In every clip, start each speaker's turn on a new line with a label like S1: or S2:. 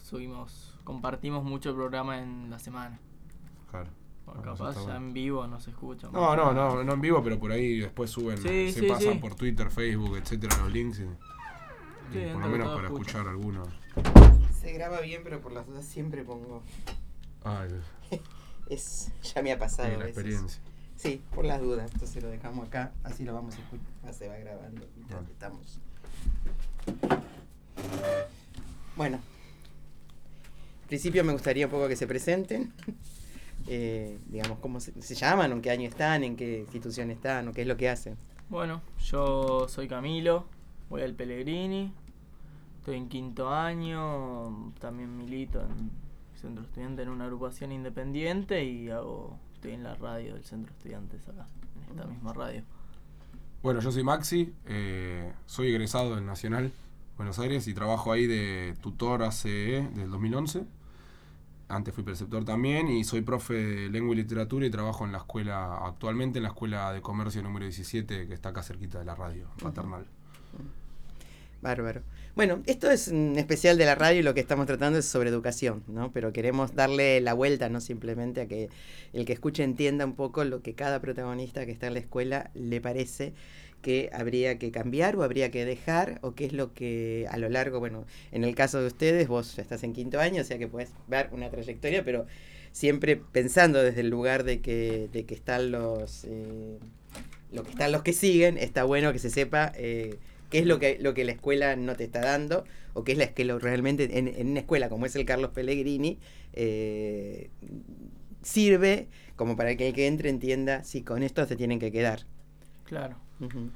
S1: compartimos mucho el programa en la semana.
S2: Claro.
S1: Bueno, capaz ya en vivo no se escucha.
S2: No en vivo, pero por ahí después suben, se pasan por Twitter, Facebook, etcétera, los links. Y por lo menos para escuchar algunos.
S3: Se graba bien, pero por las dudas siempre pongo.
S2: Ay,
S3: ya me ha pasado.
S2: la experiencia.
S3: Sí, por las dudas. Entonces lo dejamos acá, así lo vamos a escuchar. Ya se va grabando. Estamos. Bueno. En principio me gustaría un poco que se presenten. Digamos, cómo se llaman, en qué año están, en qué institución están, o qué es lo que hacen.
S1: Bueno, yo soy Camilo, voy al Pellegrini, estoy en 5º año, también milito en Centro Estudiante en una agrupación independiente y estoy en la radio del Centro Estudiantes acá, en esta misma radio.
S2: Bueno, yo soy Maxi, soy egresado del Nacional Buenos Aires y trabajo ahí de tutor ACE del 2011. Antes fui preceptor también y soy profe de lengua y literatura y trabajo en la escuela, actualmente en la escuela de comercio número 17 que está acá cerquita de la radio maternal.
S3: Bárbaro. Bueno, esto es un especial de la radio y lo que estamos tratando es sobre educación, ¿no? Pero queremos darle la vuelta, no simplemente a que el que escuche entienda un poco lo que cada protagonista que está en la escuela le parece que habría que cambiar o habría que dejar, o qué es lo que a lo largo, bueno, en el caso de ustedes, vos ya estás en 5º año, o sea que podés ver una trayectoria, pero siempre pensando desde el lugar de que están los que siguen, está bueno que se sepa qué es lo que la escuela no te está dando, o qué es realmente en una escuela como es el Carlos Pellegrini sirve como para que el que entre entienda si con esto se tienen que quedar.
S1: Claro. Uh-huh.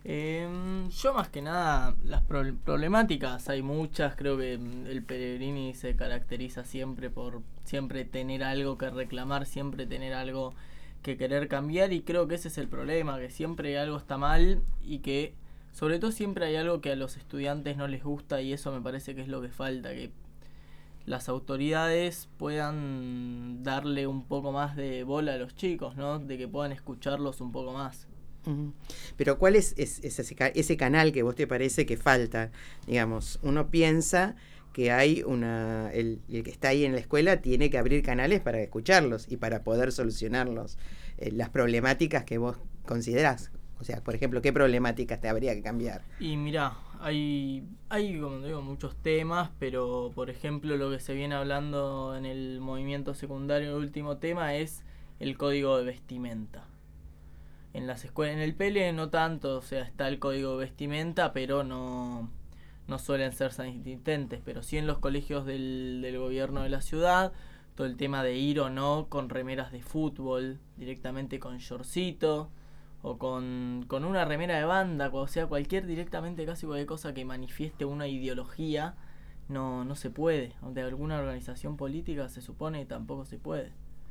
S1: Yo más que nada, las problemáticas hay muchas, creo que el Pellegrini se caracteriza siempre por siempre tener algo que reclamar, siempre tener algo que querer cambiar, y creo que ese es el problema, que siempre algo está mal y que sobre todo siempre hay algo que a los estudiantes no les gusta, y eso me parece que es lo que falta, que las autoridades puedan darle un poco más de bola a los chicos, ¿no? De que puedan escucharlos un poco más.
S3: Pero ¿cuál es ese canal que vos te parece que falta? Digamos, uno piensa que hay el que está ahí en la escuela tiene que abrir canales para escucharlos y para poder solucionarlos. Las problemáticas que vos considerás. O sea, por ejemplo, ¿qué problemáticas te habría que cambiar?
S1: Y mirá, hay como digo, muchos temas, pero por ejemplo lo que se viene hablando en el movimiento secundario, el último tema es el código de vestimenta. En las escuelas, en el PL no tanto, o sea, está el código de vestimenta, pero no suelen ser tan insistentes, pero sí en los colegios del gobierno de la ciudad, todo el tema de ir o no con remeras de fútbol, directamente con shortcito, o con una remera de banda, o sea, directamente casi cualquier cosa que manifieste una ideología, no se puede. De alguna organización política se supone que tampoco se puede.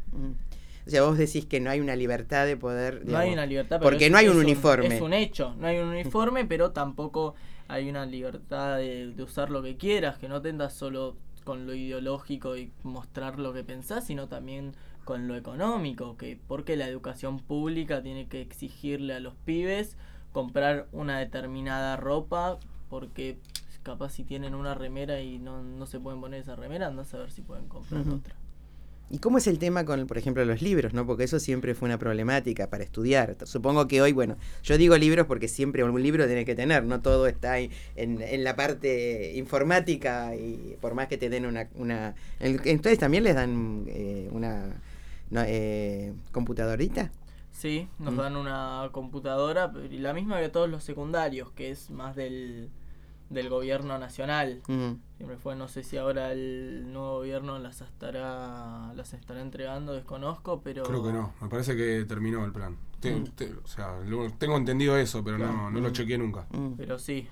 S3: O sea, vos decís que no hay una libertad de poder... Digamos,
S1: no hay una libertad,
S3: porque no hay un uniforme.
S1: Es un hecho, no hay un uniforme, pero tampoco hay una libertad de usar lo que quieras, que no tendas solo con lo ideológico y mostrar lo que pensás, sino también con lo económico, porque la educación pública tiene que exigirle a los pibes comprar una determinada ropa, porque capaz si tienen una remera y no se pueden poner esa remera, andás a ver si pueden comprar otra.
S3: ¿Y cómo es el tema con, por ejemplo, los libros, ¿no? Porque eso siempre fue una problemática para estudiar. Supongo que hoy, bueno, yo digo libros porque siempre un libro tiene que tener, no todo está ahí en la parte informática, y por más que te den una ¿ustedes también les dan una computadorita?
S1: Sí, nos dan una computadora, la misma que todos los secundarios, que es más del gobierno nacional. Siempre fue, no sé si ahora el nuevo gobierno las estará entregando, desconozco, pero...
S2: Creo que no, me parece que terminó el plan. O sea, tengo entendido eso, pero no lo chequeé nunca.
S1: Pero sí,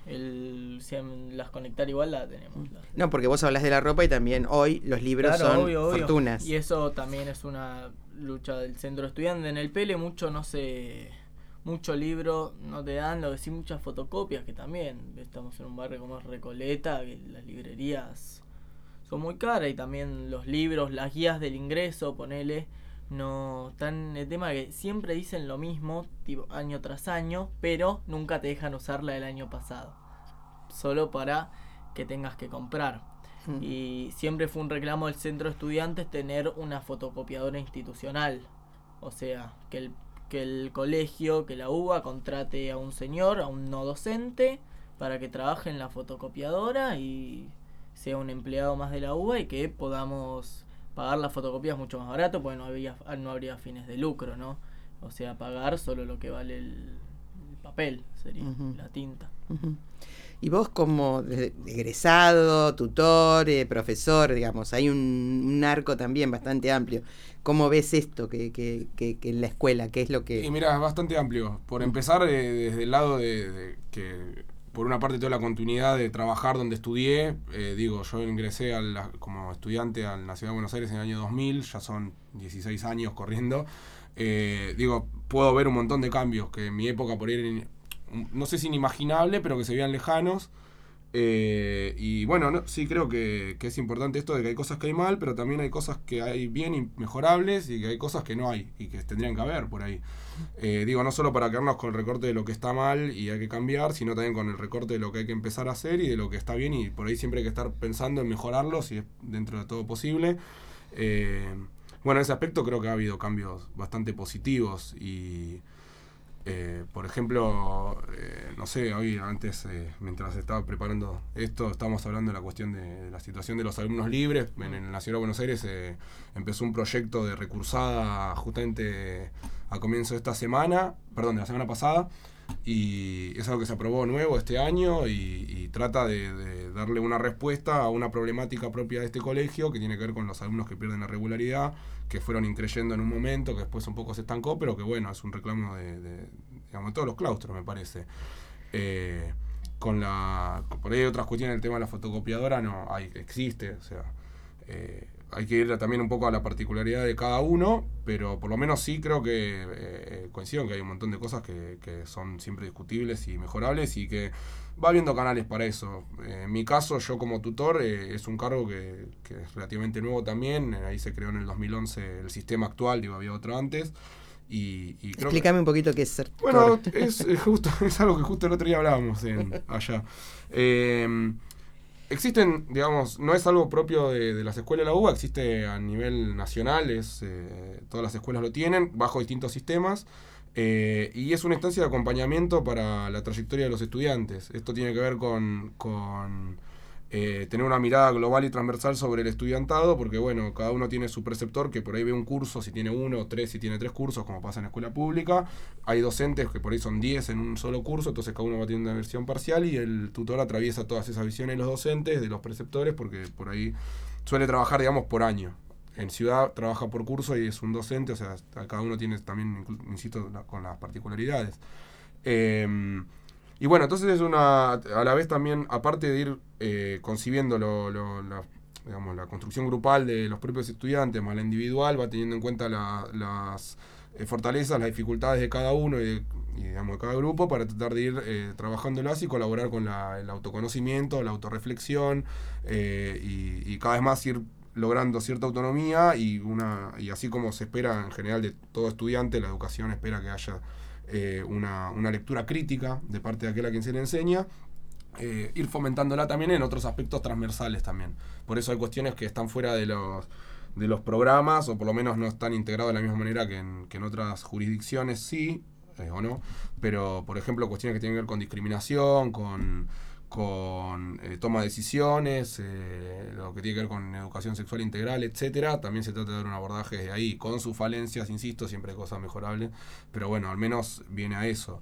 S1: las conectar igual la tenemos.
S3: No, porque vos hablás de la ropa y también hoy los libros son
S1: obvio.
S3: fortunas.
S1: Y eso también es una lucha del centro estudiante. En el PL mucho libro no te dan, lo que sí muchas fotocopias, que también estamos en un barrio como es Recoleta, que las librerías son muy caras, y también los libros, las guías del ingreso, ponele, no están. El tema que siempre dicen lo mismo, tipo, año tras año, pero nunca te dejan usar la del año pasado, solo para que tengas que comprar. Y siempre fue un reclamo del centro de estudiantes tener una fotocopiadora institucional. O sea, que el colegio, que la UBA contrate a un señor, a un no docente, para que trabaje en la fotocopiadora y sea un empleado más de la UBA y que podamos pagar las fotocopias mucho más barato, porque no habría fines de lucro, ¿no? O sea, pagar solo lo que vale el papel, sería la tinta.
S3: Y vos como egresado, tutor, profesor, digamos, hay un arco también bastante amplio. ¿Cómo ves esto que en la escuela? ¿Qué es lo que...?
S2: Y mira, es bastante amplio. Por empezar, desde el lado de que, por una parte, toda la continuidad de trabajar donde estudié. Yo ingresé como estudiante a la Ciudad de Buenos Aires en el año 2000, ya son 16 años corriendo. Puedo ver un montón de cambios que en mi época por ir, no sé si inimaginable, pero que se veían lejanos. Y bueno, sí creo que es importante esto de que hay cosas que hay mal, pero también hay cosas que hay bien y mejorables, y que hay cosas que no hay y que tendrían que haber por ahí. No solo para quedarnos con el recorte de lo que está mal y hay que cambiar, sino también con el recorte de lo que hay que empezar a hacer y de lo que está bien, y por ahí siempre hay que estar pensando en mejorarlo si es dentro de todo posible. En ese aspecto creo que ha habido cambios bastante positivos y... por ejemplo, hoy antes, mientras estaba preparando esto, estábamos hablando de la cuestión de la situación de los alumnos libres. En la Ciudad de Buenos Aires empezó un proyecto de recursada justamente a comienzo de de la semana pasada, y es algo que se aprobó nuevo este año y trata de darle una respuesta a una problemática propia de este colegio que tiene que ver con los alumnos que pierden la regularidad, que fueron increyendo en un momento, que después un poco se estancó, pero que bueno, es un reclamo de todos los claustros, me parece. Por ahí hay otras cuestiones, el tema de la fotocopiadora existe, o sea, hay que ir también un poco a la particularidad de cada uno, pero por lo menos sí creo que coincido en que hay un montón de cosas que son siempre discutibles y mejorables, y que va habiendo canales para eso. En mi caso, yo como tutor, es un cargo que es relativamente nuevo también. Ahí se creó en el 2011 el sistema actual, había otro antes.
S3: Explícame un poquito qué es ser tutor.
S2: Bueno, es algo que justo el otro día hablábamos allá. Existen, no es algo propio de las escuelas de la UBA, existe a nivel nacional, todas las escuelas lo tienen, bajo distintos sistemas, y es una instancia de acompañamiento para la trayectoria de los estudiantes. Esto tiene que ver con tener una mirada global y transversal sobre el estudiantado, porque bueno, cada uno tiene su preceptor que por ahí ve un curso, si tiene uno o tres, si tiene 3 cursos, como pasa en la escuela pública. Hay docentes que por ahí son 10 en un solo curso, entonces cada uno va teniendo una versión parcial, y el tutor atraviesa todas esas visiones de los docentes, de los preceptores, porque por ahí suele trabajar, por año. En ciudad trabaja por curso y es un docente, o sea, cada uno tiene también, insisto, con las particularidades. Y bueno, entonces a la vez también, aparte de ir concibiendo la construcción grupal de los propios estudiantes, más la individual, va teniendo en cuenta las fortalezas, las dificultades de cada uno y de cada grupo, para tratar de ir trabajándolas y colaborar con el autoconocimiento, la autorreflexión, y cada vez más ir logrando cierta autonomía y así como se espera en general de todo estudiante, la educación espera que haya una lectura crítica de parte de aquel a quien se le enseña, ir fomentándola también en otros aspectos transversales también. Por eso hay cuestiones que están fuera de los programas, o por lo menos no están integrados de la misma manera que en otras jurisdicciones, sí o no, pero por ejemplo cuestiones que tienen que ver con discriminación, con toma de decisiones, lo que tiene que ver con educación sexual integral, etcétera. También se trata de dar un abordaje desde ahí, con sus falencias, insisto, siempre hay cosas mejorables, pero bueno, al menos viene a eso.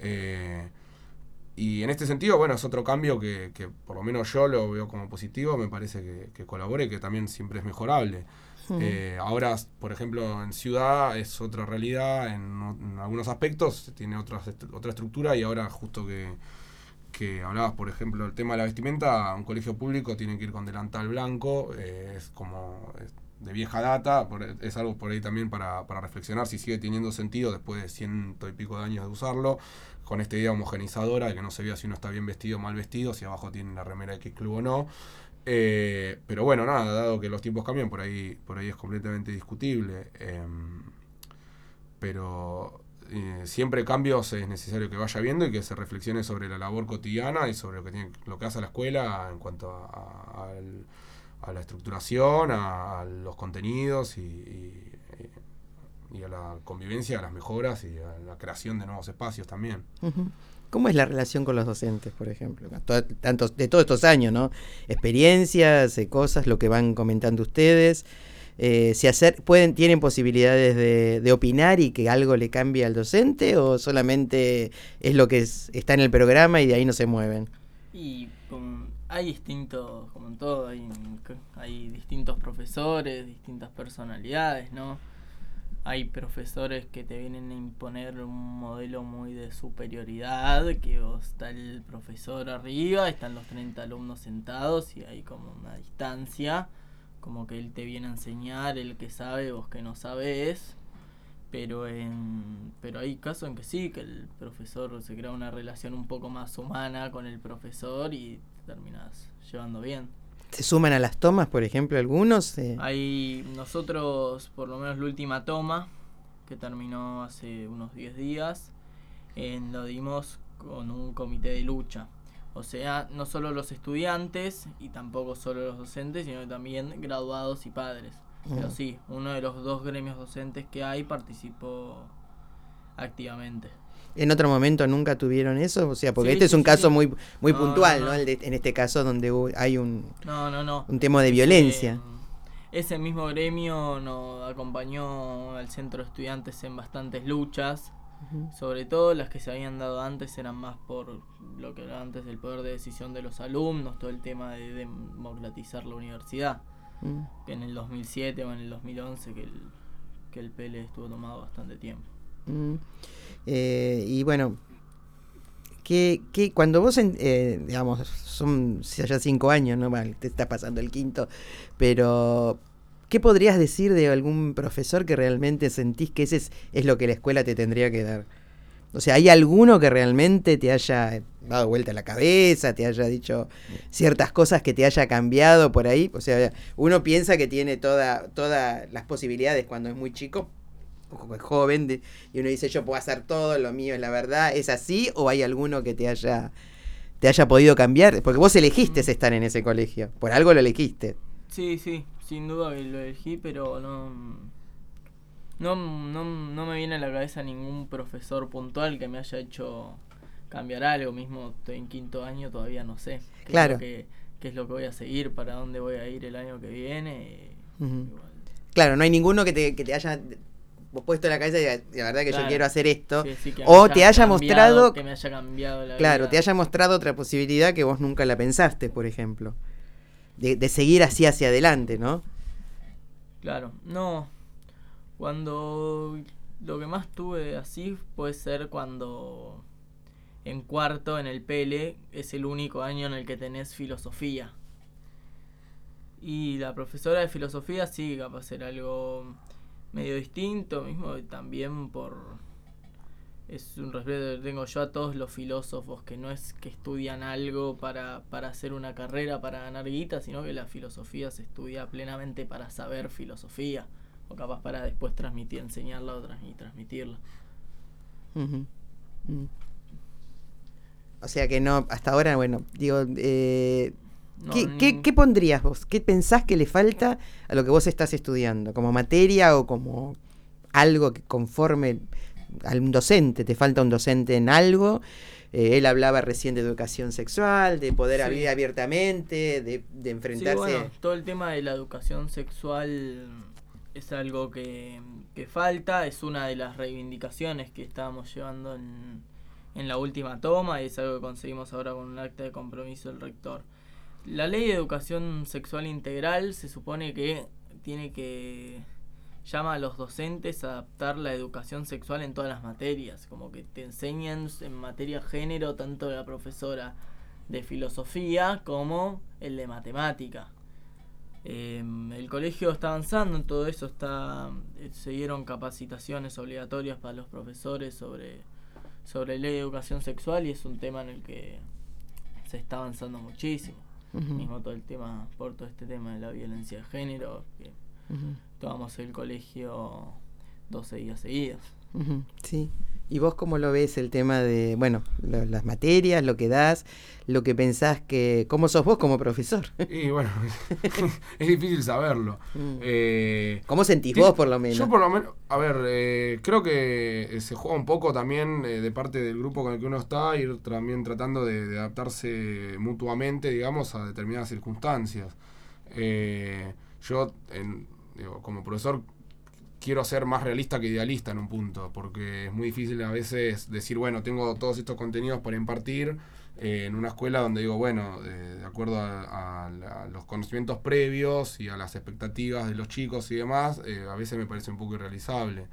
S2: Y en este sentido, bueno, es otro cambio que por lo menos yo lo veo como positivo, me parece que colabore y que también siempre es mejorable. Ahora, por ejemplo, en ciudad es otra realidad, en algunos aspectos tiene otra estructura, y ahora justo que hablabas, por ejemplo, del tema de la vestimenta, un colegio público tiene que ir con delantal blanco, es como de vieja data, es algo por ahí también para reflexionar si sigue teniendo sentido después de 100 y pico de años de usarlo, con esta idea homogeneizadora de que no se vea si uno está bien vestido o mal vestido, si abajo tiene la remera de X club o no. Pero bueno, nada, dado que los tiempos cambian, por ahí es completamente discutible. Pero siempre cambios es necesario que vaya viendo y que se reflexione sobre la labor cotidiana y sobre lo que hace la escuela en cuanto a la estructuración, a los contenidos y a la convivencia, a las mejoras y a la creación de nuevos espacios también.
S3: Uh-huh. ¿Cómo es la relación con los docentes, por ejemplo? Tanto de todos estos años, ¿no? Experiencias, cosas, lo que van comentando ustedes. ¿Tienen posibilidades de opinar y que algo le cambie al docente, o solamente es lo que está en el programa y de ahí no se mueven?
S1: Y hay distintos, como en todo, hay distintos profesores, distintas personalidades, ¿no? Hay profesores que te vienen a imponer un modelo muy de superioridad, que está el profesor arriba, están los 30 alumnos sentados y hay como una distancia, como que él te viene a enseñar, el que sabe, vos que no sabés. Pero hay casos en que sí, que el profesor se crea una relación un poco más humana con el profesor y te terminás llevando bien.
S3: ¿Se suman a las tomas, por ejemplo, algunos?
S1: Nosotros, por lo menos la última toma, que terminó hace unos 10 días, lo dimos con un comité de lucha. O sea, no solo los estudiantes y tampoco solo los docentes, sino también graduados y padres. Pero sí, uno de los 2 gremios docentes que hay participó activamente.
S3: ¿En otro momento nunca tuvieron eso? O sea, porque
S1: sí,
S3: este es un caso
S1: sí.
S3: muy puntual, ¿no? En este caso donde hay un tema de violencia.
S1: Ese mismo gremio nos acompañó al centro de estudiantes en bastantes luchas. Uh-huh. Sobre todo las que se habían dado antes eran más por lo que era antes el poder de decisión de los alumnos, todo el tema de democratizar la universidad. Que en el 2007 o en el 2011 que el PL estuvo tomado bastante tiempo.
S3: Y bueno, que cuando vos, digamos, son ya 5 años, ¿no? Bueno, te está pasando el 5º, pero ¿qué podrías decir de algún profesor que realmente sentís que ese es lo que la escuela te tendría que dar? O sea, ¿hay alguno que realmente te haya dado vuelta la cabeza, te haya dicho ciertas cosas que te haya cambiado por ahí? O sea, uno piensa que tiene todas las posibilidades cuando es muy chico, o es joven, y uno dice, yo puedo hacer todo, lo mío es la verdad. ¿Es así o hay alguno que te haya podido cambiar? Porque vos elegiste estar en ese colegio, por algo lo elegiste.
S1: Sí, sin duda que lo elegí, pero no me viene a la cabeza ningún profesor puntual que me haya hecho cambiar algo. Mismo estoy en 5º año, todavía no sé
S3: claro.
S1: qué es lo que voy a seguir, para dónde voy a ir el año que viene.
S3: Uh-huh. Claro, no hay ninguno que te haya puesto en la cabeza y la verdad que claro, yo quiero hacer esto, sí, o te haya mostrado
S1: que me haya cambiado la
S3: claro,
S1: vida.
S3: Te haya mostrado otra posibilidad que vos nunca la pensaste, por ejemplo, de seguir así hacia adelante, ¿no?
S1: Claro, no. Cuando lo que más tuve así puede ser cuando en 4º en el PL es el único año en el que tenés filosofía. Y la profesora de filosofía sí, capaz era algo medio distinto, mismo también es un respeto que tengo yo a todos los filósofos, que no es que estudian algo para hacer una carrera, para ganar guita, sino que la filosofía se estudia plenamente para saber filosofía. O capaz para después enseñarla y transmitirla.
S3: Uh-huh. O sea que no, hasta ahora, bueno, digo, ¿qué pondrías vos? ¿Qué pensás que le falta a lo que vos estás estudiando? ¿Como materia o como algo que conforme a un docente? ¿Te falta un docente en algo? Él hablaba recién de educación sexual, de poder hablar abiertamente, de enfrentarse...
S1: Sí, bueno, todo el tema de la educación sexual... es algo que falta, es una de las reivindicaciones que estábamos llevando en la última toma, y es algo que conseguimos ahora con un acta de compromiso del rector. La ley de educación sexual integral se supone que llama a los docentes a adaptar la educación sexual en todas las materias, como que te enseñan en materia género tanto la profesora de filosofía como el de matemática. El colegio está avanzando en todo eso, se dieron capacitaciones obligatorias para los profesores sobre ley de educación sexual, y es un tema en el que se está avanzando muchísimo. Uh-huh. Mismo todo el tema, por todo este tema de la violencia de género, que tomamos el colegio 12 días seguidos.
S3: Uh-huh. Sí. ¿Y vos cómo lo ves el tema de, bueno, las materias, lo que das, lo que pensás que, cómo sos vos como profesor?
S2: Y bueno, es difícil saberlo.
S3: ¿Cómo sentís vos por lo menos?
S2: Yo por lo menos, a ver, creo que se juega un poco también de parte del grupo con el que uno está, ir también tratando de adaptarse mutuamente, digamos, a determinadas circunstancias. Yo, digo, como profesor, quiero ser más realista que idealista en un punto, porque es muy difícil a veces decir, bueno, tengo todos estos contenidos para impartir en una escuela donde digo, bueno, de acuerdo a los conocimientos previos y a las expectativas de los chicos y demás, a veces me parece un poco irrealizable.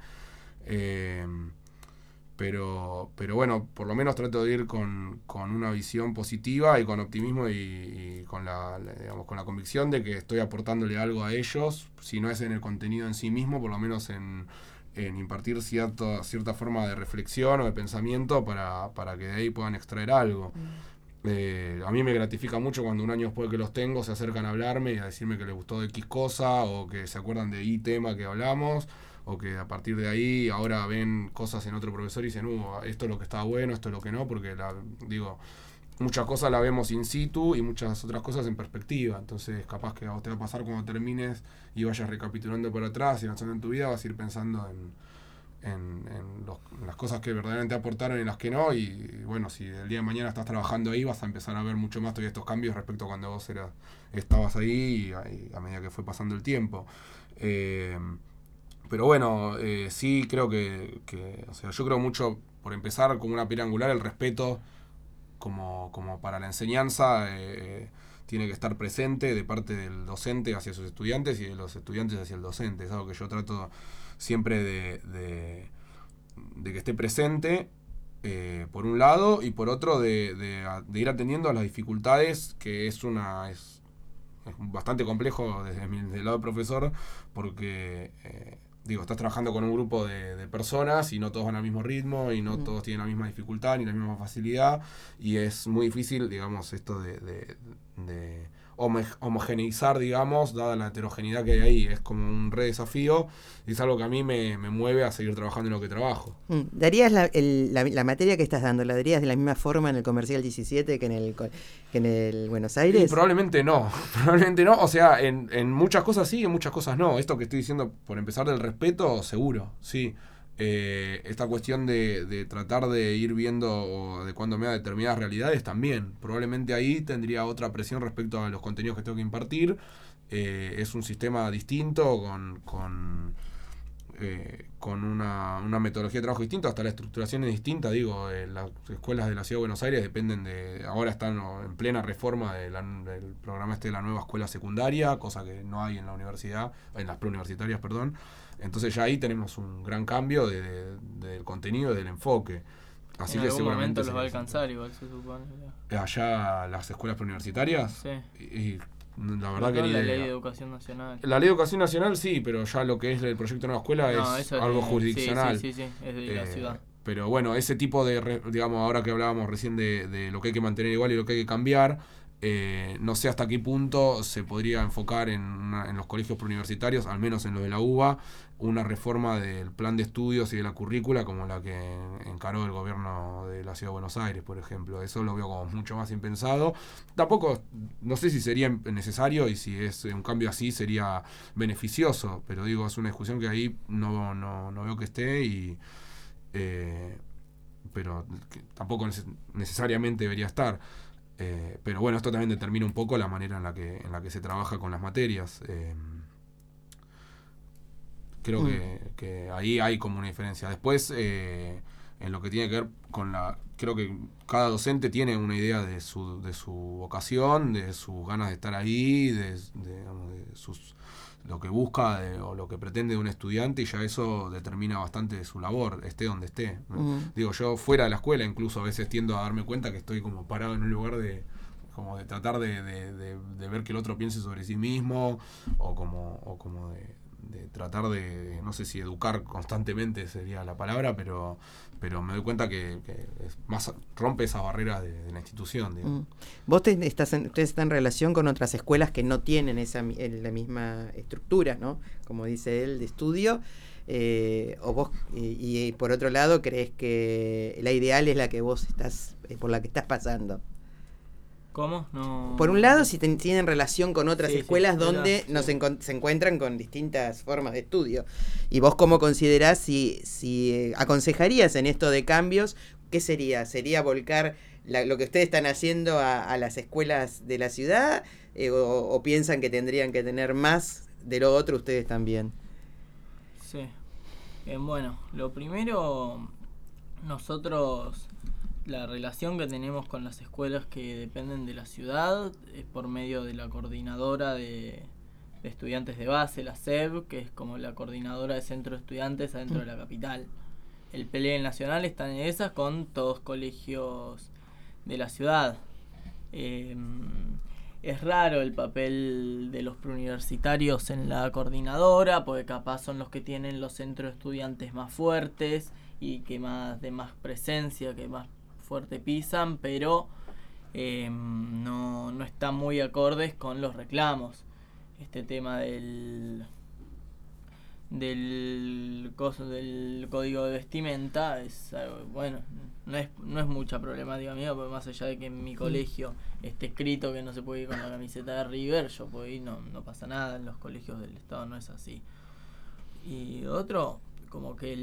S2: Pero bueno, por lo menos trato de ir con una visión positiva y con optimismo y con digamos, con la convicción de que estoy aportándole algo a ellos, si no es en el contenido en sí mismo, por lo menos en impartir cierta forma de reflexión o de pensamiento para que de ahí puedan extraer algo. A mí me gratifica mucho cuando un año después que los tengo se acercan a hablarme y a decirme que les gustó de X cosa o que se acuerdan de Y tema que hablamos, o que a partir de ahí ahora ven cosas en otro profesor y dicen, esto es lo que está bueno, esto es lo que no, porque digo, muchas cosas las vemos in situ y muchas otras cosas en perspectiva. Entonces capaz que a vos te va a pasar cuando termines y vayas recapitulando por atrás y avanzando en tu vida, vas a ir pensando en las cosas que verdaderamente aportaron y las que no, y bueno, si el día de mañana estás trabajando ahí vas a empezar a ver mucho más todavía estos cambios respecto a cuando vos estabas ahí y a medida que fue pasando el tiempo. Pero bueno, sí creo que, o sea, yo creo mucho, por empezar, como una piedra angular, el respeto como para la enseñanza tiene que estar presente de parte del docente hacia sus estudiantes y de los estudiantes hacia el docente. Es algo que yo trato siempre de que esté presente, por un lado, y por otro de ir atendiendo a las dificultades, que es bastante complejo desde del lado del profesor, porque estás trabajando con un grupo de personas y no todos van al mismo ritmo y no todos tienen la misma dificultad ni la misma facilidad, y es muy difícil, digamos, esto de homogeneizar, digamos, dada la heterogeneidad que hay ahí. Es como un re desafío y es algo que a mí me mueve a seguir trabajando en lo que trabajo.
S3: ¿Darías la materia que estás dando, la darías de la misma forma en el Comercial 17 que en el Buenos Aires?
S2: Y probablemente no, o sea, en muchas cosas sí, en muchas cosas no. Esto que estoy diciendo, por empezar, del respeto, seguro, sí. Esta cuestión de tratar de ir viendo o adecuándome a determinadas realidades también. Probablemente ahí tendría otra presión respecto a los contenidos que tengo que impartir. Es un sistema distinto, con una metodología de trabajo distinta, hasta la estructuración es distinta. Las escuelas de la Ciudad de Buenos Aires ahora están en plena reforma del programa de la nueva escuela secundaria, cosa que no hay en la universidad, en las preuniversitarias, perdón. Entonces ya ahí tenemos un gran cambio del contenido y del enfoque. Así
S1: en
S2: que
S1: algún momento
S2: seguramente
S1: los va a alcanzar, igual se supone.
S2: Allá las escuelas preuniversitarias.
S1: Sí.
S2: Y la verdad que ni
S1: la
S2: idea.
S1: Ley de Educación Nacional.
S2: La Ley de Educación Nacional sí, pero ya lo que es el proyecto de nueva escuela es algo jurisdiccional.
S1: Sí, es de la ciudad.
S2: Pero bueno, ese tipo digamos, ahora que hablábamos recién de lo que hay que mantener igual y lo que hay que cambiar, no sé hasta qué punto se podría enfocar en los colegios preuniversitarios, al menos en los de la UBA, una reforma del plan de estudios y de la currícula como la que encaró el gobierno de la Ciudad de Buenos Aires, por ejemplo. Eso lo veo como mucho más impensado. Tampoco, no sé si sería necesario y si es un cambio así sería beneficioso, pero es una discusión que ahí no veo que esté, pero que tampoco necesariamente debería estar. Pero bueno, esto también determina un poco la manera en la que se trabaja con las materias. Creo que ahí hay como una diferencia. Después, en lo que tiene que ver creo que cada docente tiene una idea de su vocación, de sus ganas de estar ahí, de lo que busca o lo que pretende de un estudiante, y ya eso determina bastante de su labor, esté donde esté. Yo fuera de la escuela incluso a veces tiendo a darme cuenta que estoy como parado en un lugar de tratar de ver que el otro piense sobre sí mismo, o como tratar de, no sé si educar constantemente sería la palabra, pero me doy cuenta que es más rompe esas barreras de la institución, digamos.
S3: Ustedes están en relación con otras escuelas que no tienen la misma estructura, ¿no? Como dice él, de estudio. O vos, y por otro lado, crees que la ideal es la que vos estás, por la que estás pasando.
S1: ¿Cómo? No.
S3: Por un lado, si tienen relación con otras escuelas donde
S1: sí.
S3: se encuentran con distintas formas de estudio. ¿Y vos cómo considerás si aconsejarías en esto de cambios? ¿Qué sería? ¿Sería volcar lo que ustedes están haciendo a las escuelas de la ciudad? ¿O piensan que tendrían que tener más de lo otro ustedes también?
S1: Sí. Bueno, lo primero, nosotros, la relación que tenemos con las escuelas que dependen de la ciudad es por medio de la coordinadora de estudiantes de base, la SEB, que es como la coordinadora de centros de estudiantes adentro de la capital. El PLE nacional está en esas con todos colegios de la ciudad. Es raro el papel de los preuniversitarios en la coordinadora, porque capaz son los que tienen los centros de estudiantes más fuertes y que de más presencia, que más fuerte pisan, pero no está muy acordes con los reclamos. Este tema del código de vestimenta es algo, bueno, no es mucha problemática mía, porque más allá de que en mi colegio esté escrito que no se puede ir con la camiseta de River, yo puedo ir, no pasa nada. En los colegios del estado no es así. Y otro, como que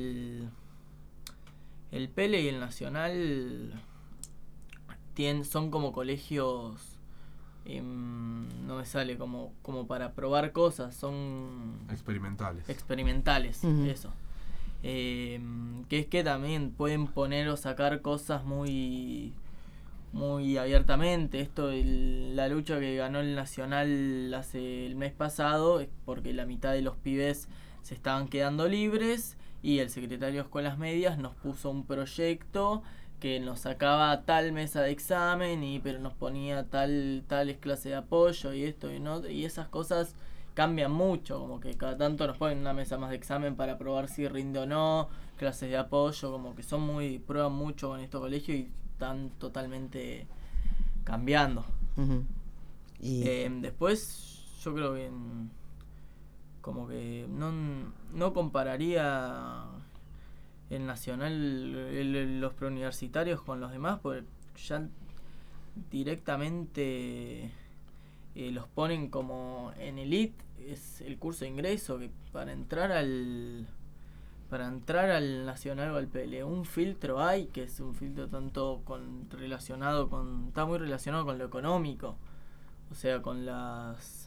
S1: el PELE y el Nacional son como colegios, no me sale, como para probar cosas, son experimentales, eso. Que es que también pueden poner o sacar cosas muy abiertamente. La lucha que ganó el Nacional el mes pasado es porque la mitad de los pibes se estaban quedando libres y el secretario de Escuelas Medias nos puso un proyecto que nos sacaba tal mesa de examen pero nos ponía tales clases de apoyo y esto y no, y esas cosas cambian mucho, como que cada tanto nos ponen una mesa más de examen para probar si rinde o no, clases de apoyo, como que prueban mucho con estos colegios y están totalmente cambiando.
S3: Y
S1: después yo creo que como que no compararía el Nacional, los preuniversitarios con los demás, porque ya directamente los ponen como en elite. Es el curso de ingreso que para entrar al Nacional o al PL un filtro hay, que es un filtro tanto está muy relacionado con lo económico, o sea, con las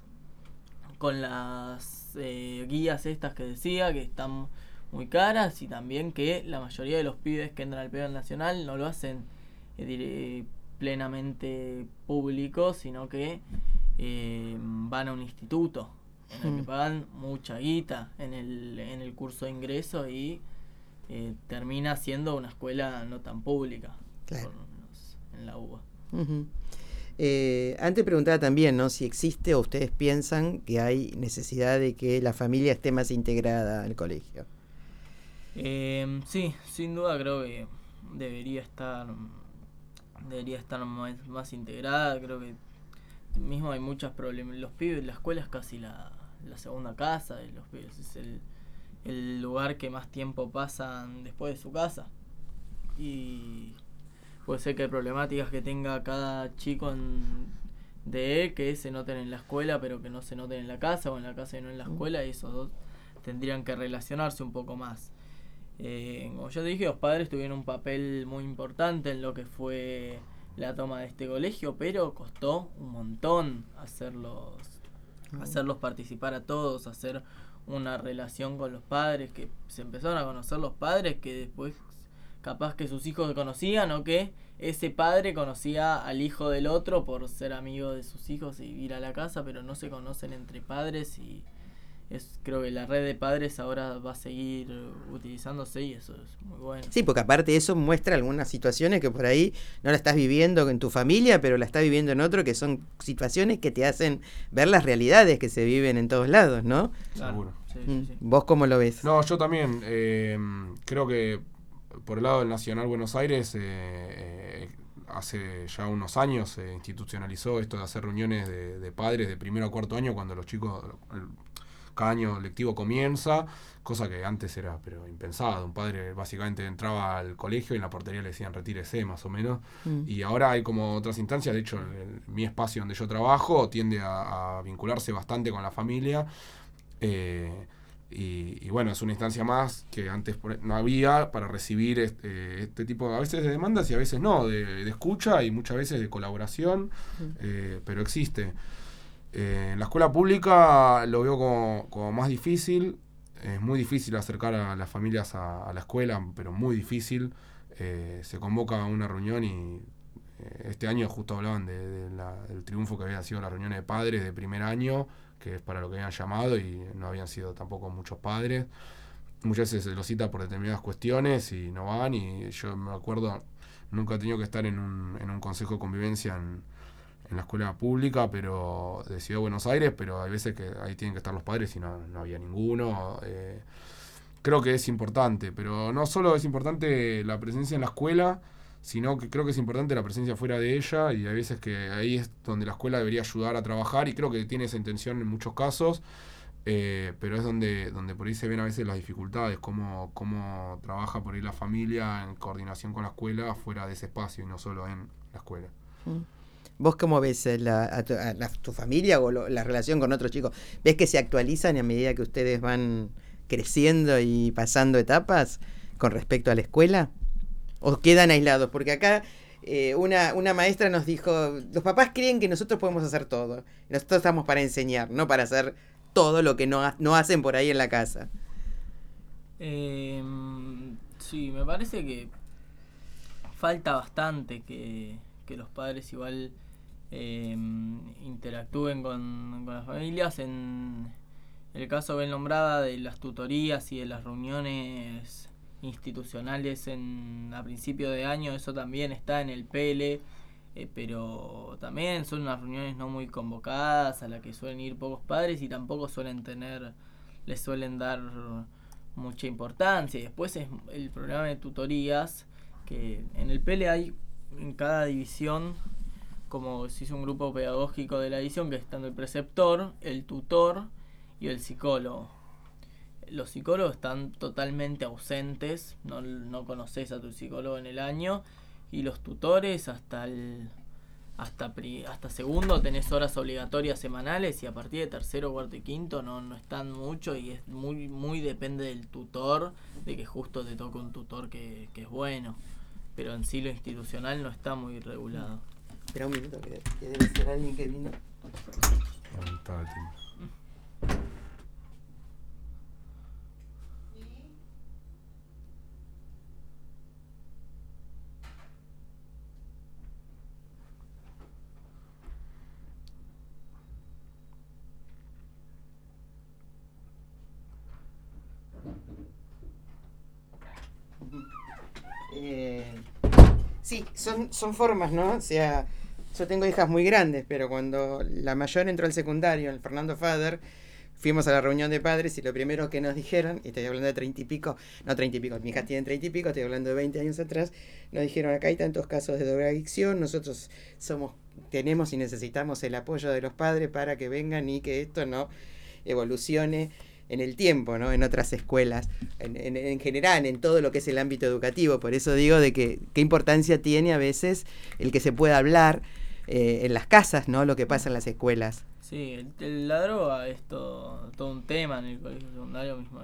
S1: guías estas que decía que están muy caras, y también que la mayoría de los pibes que entran al PL Nacional no lo hacen plenamente público, sino que van a un instituto en el que pagan mucha guita en el curso de ingreso y termina siendo una escuela no tan pública.
S3: Claro.
S1: En la UBA.
S3: Antes preguntaba también, ¿no?, si existe o ustedes piensan que hay necesidad de que la familia esté más integrada al colegio.
S1: Sí, sin duda creo que debería estar más integrada. Creo que mismo hay muchos problemas. Los pibes, la escuela es casi la segunda casa de los pibes. Es el lugar que más tiempo pasan después de su casa. Y puede ser que hay problemáticas que tenga cada chico que se noten en la escuela, pero que no se noten en la casa, o en la casa y no en la escuela, y esos dos tendrían que relacionarse un poco más. Como ya te dije, los padres tuvieron un papel muy importante en lo que fue la toma de este colegio, pero costó un montón hacerlos participar a todos, hacer una relación con los padres, que se empezaron a conocer los padres, que después capaz que sus hijos se conocían, o que ese padre conocía al hijo del otro por ser amigo de sus hijos y ir a la casa, pero no se conocen entre padres, y creo que la red de padres ahora va a seguir utilizándose y eso es muy bueno.
S3: Sí, porque aparte de eso muestra algunas situaciones que por ahí no la estás viviendo en tu familia, pero la estás viviendo en otro, que son situaciones que te hacen ver las realidades que se viven en todos lados, ¿no?
S1: Claro,
S2: Seguro.
S1: sí.
S3: ¿Vos cómo lo ves?
S2: No, yo también creo que por el lado del Nacional Buenos Aires hace ya unos años se institucionalizó esto de hacer reuniones de padres de primero a cuarto año cuando los chicos, cada año lectivo comienza, cosa que antes era pero impensado. Un padre básicamente entraba al colegio y en la portería le decían retírese más o menos. Y ahora hay como otras instancias, de hecho mi espacio donde yo trabajo tiende a vincularse bastante con la familia. Y bueno, es una instancia más que antes no había para recibir este tipo a veces de demandas y a veces no, de escucha y muchas veces de colaboración, pero existe. En la escuela pública lo veo como más difícil, es muy difícil acercar a las familias a la escuela, pero muy difícil. Se convoca a una reunión y este año justo hablaban del triunfo que había sido la reunión de padres de primer año, que es para lo que habían llamado y no habían sido tampoco muchos padres. Muchas veces se los cita por determinadas cuestiones y no van, y yo me acuerdo, nunca he tenido que estar en un consejo de convivencia en la escuela pública, pero de Ciudad de Buenos Aires, pero hay veces que ahí tienen que estar los padres y no había ninguno. Creo que es importante, pero no solo es importante la presencia en la escuela, sino que creo que es importante la presencia fuera de ella, y hay veces que ahí es donde la escuela debería ayudar a trabajar, y creo que tiene esa intención en muchos casos, pero es donde por ahí se ven a veces las dificultades, cómo trabaja por ahí la familia en coordinación con la escuela fuera de ese espacio y no solo en la escuela.
S3: ¿Vos cómo ves tu familia o la relación con otros chicos? ¿Ves que se actualizan a medida que ustedes van creciendo y pasando etapas con respecto a la escuela? ¿O quedan aislados? Porque acá una maestra nos dijo, los papás creen que nosotros podemos hacer todo. Nosotros estamos para enseñar, no para hacer todo lo que no hacen por ahí en la casa.
S1: Sí, me parece que falta bastante que los padres igual interactúen con las familias. En el caso bien nombrada de las tutorías y de las reuniones institucionales a principio de año, eso también está en el PL, pero también son unas reuniones no muy convocadas a las que suelen ir pocos padres y tampoco les suelen dar mucha importancia. Y después es el programa de tutorías, que en el PL hay en cada división, como se hizo un grupo pedagógico de la división, que están el preceptor, el tutor y el psicólogo. Los psicólogos están totalmente ausentes, no conoces a tu psicólogo en el año, y los tutores hasta segundo tenés horas obligatorias semanales, y a partir de tercero, cuarto y quinto no están mucho, y es muy depende del tutor, de que justo te toque un tutor que es bueno, pero en sí lo institucional no está muy regulado.
S3: Espera un minuto, que debe ser alguien que vino. Sí, son formas, ¿no? O sea, yo tengo hijas muy grandes, pero cuando la mayor entró al secundario, el Fernando Fader, fuimos a la reunión de padres y lo primero que nos dijeron, y estoy hablando de 30 y pico, mis hijas tienen 30 y pico, estoy hablando de 20 años atrás, nos dijeron, acá hay tantos casos de drogadicción, nosotros tenemos y necesitamos el apoyo de los padres para que vengan y que esto no evolucione en el tiempo, ¿no? En otras escuelas, en general, en todo lo que es el ámbito educativo. Por eso digo de que qué importancia tiene a veces el que se pueda hablar en las casas, ¿no? Lo que pasa en las escuelas.
S1: Sí, la droga es todo un tema en el colegio secundario mismo.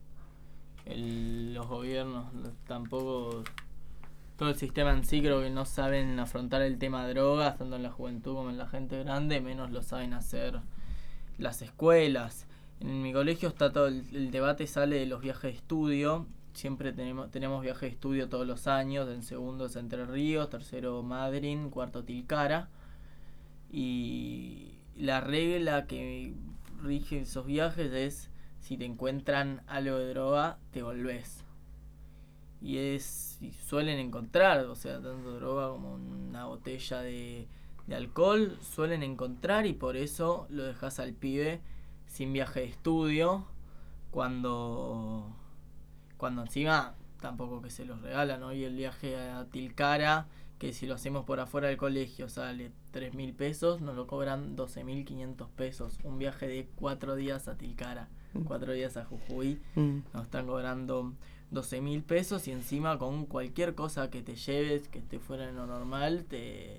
S1: Los gobiernos tampoco, todo el sistema en sí creo que no saben afrontar el tema de drogas, tanto en la juventud como en la gente grande, menos lo saben hacer las escuelas. En mi colegio está todo el debate, sale de los viajes de estudio. Siempre tenemos viajes de estudio todos los años. En segundo es Entre Ríos, tercero Madryn, cuarto Tilcara. Y la regla que rige esos viajes es si te encuentran algo de droga, te volvés. Y suelen encontrar, o sea, tanto droga como una botella de alcohol, suelen encontrar, y por eso lo dejas al pibe sin viaje de estudio, cuando encima tampoco que se los regalan. Hoy el viaje a Tilcara, que si lo hacemos por afuera del colegio sale 3.000 pesos, nos lo cobran 12.500 pesos. Un viaje de 4 días a Tilcara, 4 días a Jujuy, nos están cobrando 12.000 pesos, y encima con cualquier cosa que te lleves que esté fuera de lo normal, te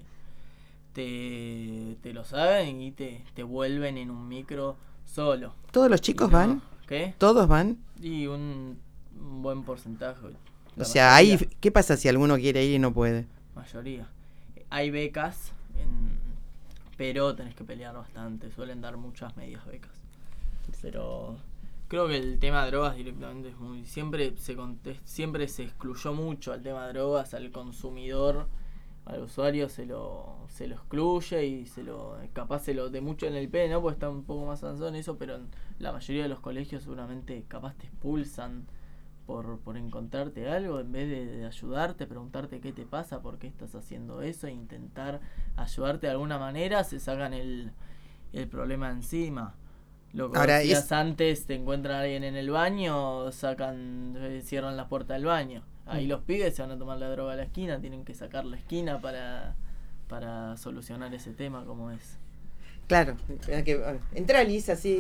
S1: lo saben y te vuelven en un micro solo.
S3: ¿Todos los chicos van?
S1: ¿Qué?
S3: ¿Todos van?
S1: Y un buen porcentaje.
S3: O sea, ¿qué pasa si alguno quiere ir y no puede?
S1: Mayoría. Hay becas, pero tenés que pelear bastante. Suelen dar muchas medias becas. Pero creo que el tema de drogas directamente es muy... Siempre se excluyó mucho al tema de drogas, al consumidor, al usuario se lo excluye y capaz se lo de mucho en el P, ¿no? Porque está un poco más avanzado en eso, pero en la mayoría de los colegios seguramente capaz te expulsan por encontrarte algo, en vez de ayudarte, preguntarte qué te pasa, por qué estás haciendo eso, e intentar ayudarte de alguna manera, se sacan el problema encima. Lo que decías antes, te encuentran a alguien en el baño, cierran la puerta del baño. Ahí los pibes se van a tomar la droga a la esquina, tienen que sacar la esquina para solucionar ese tema como es.
S3: Claro, entra Liz así.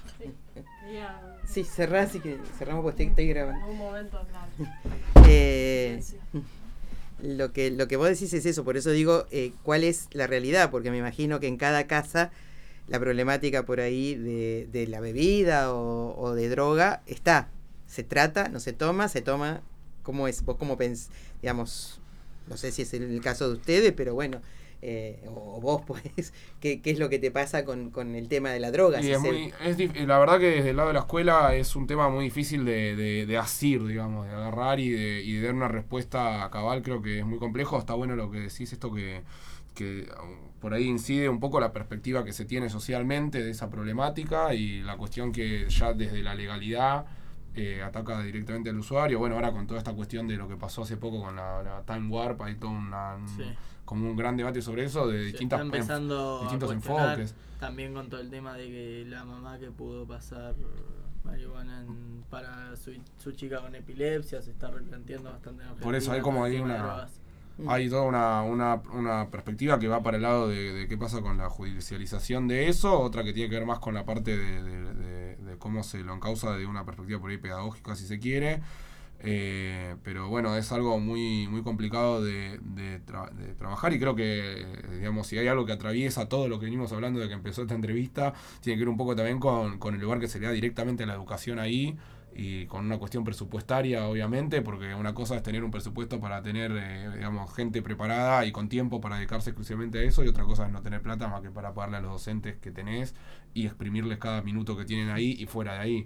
S3: Sí, cerrá, así que cerramos porque estoy grabando.
S4: En un momento, claro.
S3: Lo que vos decís es eso, por eso digo, ¿cuál es la realidad? Porque me imagino que en cada casa la problemática por ahí de la bebida o de droga está. Se trata, no se toma, ¿cómo es? ¿Vos cómo pensás? Digamos, no sé si es el caso de ustedes, pero bueno, o vos pues, ¿qué es lo que te pasa con el tema de la droga?
S2: Sí, la verdad que desde el lado de la escuela es un tema muy difícil de asir, digamos, de agarrar y de dar una respuesta cabal. Creo que es muy complejo. Está bueno lo que decís, esto que por ahí incide un poco la perspectiva que se tiene socialmente de esa problemática, y la cuestión que ya desde la legalidad ataca directamente al usuario. Bueno, ahora con toda esta cuestión de lo que pasó hace poco con la Time Warp, hay todo como un gran debate sobre eso, de distintos enfoques.
S1: También con todo el tema de que la mamá que pudo pasar marihuana para su chica con epilepsia se está replanteando bastante.
S2: Por eso hay como hay toda una perspectiva que va para el lado de qué pasa con la judicialización de eso, otra que tiene que ver más con la parte de cómo se lo encausa de una perspectiva por ahí pedagógica, si se quiere. Pero bueno, es algo muy muy complicado de trabajar, y creo que, digamos, si hay algo que atraviesa todo lo que venimos hablando de que empezó esta entrevista, tiene que ver un poco también con el lugar que se le da directamente a la educación ahí, y con una cuestión presupuestaria, obviamente, porque una cosa es tener un presupuesto para tener, digamos, gente preparada y con tiempo para dedicarse exclusivamente a eso, y otra cosa es no tener plata más que para pagarle a los docentes que tenés y exprimirles cada minuto que tienen ahí y fuera de ahí.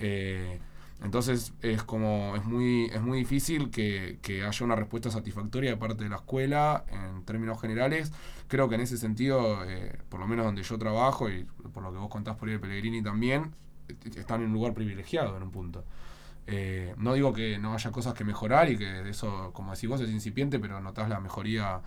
S2: Entonces es muy difícil que haya una respuesta satisfactoria de parte de la escuela en términos generales. Creo que en ese sentido, por lo menos donde yo trabajo, y por lo que vos contás por ahí de Pellegrini también, están en un lugar privilegiado en un punto. No digo que no haya cosas que mejorar, y que eso, como decís vos, es incipiente, pero notás la mejoría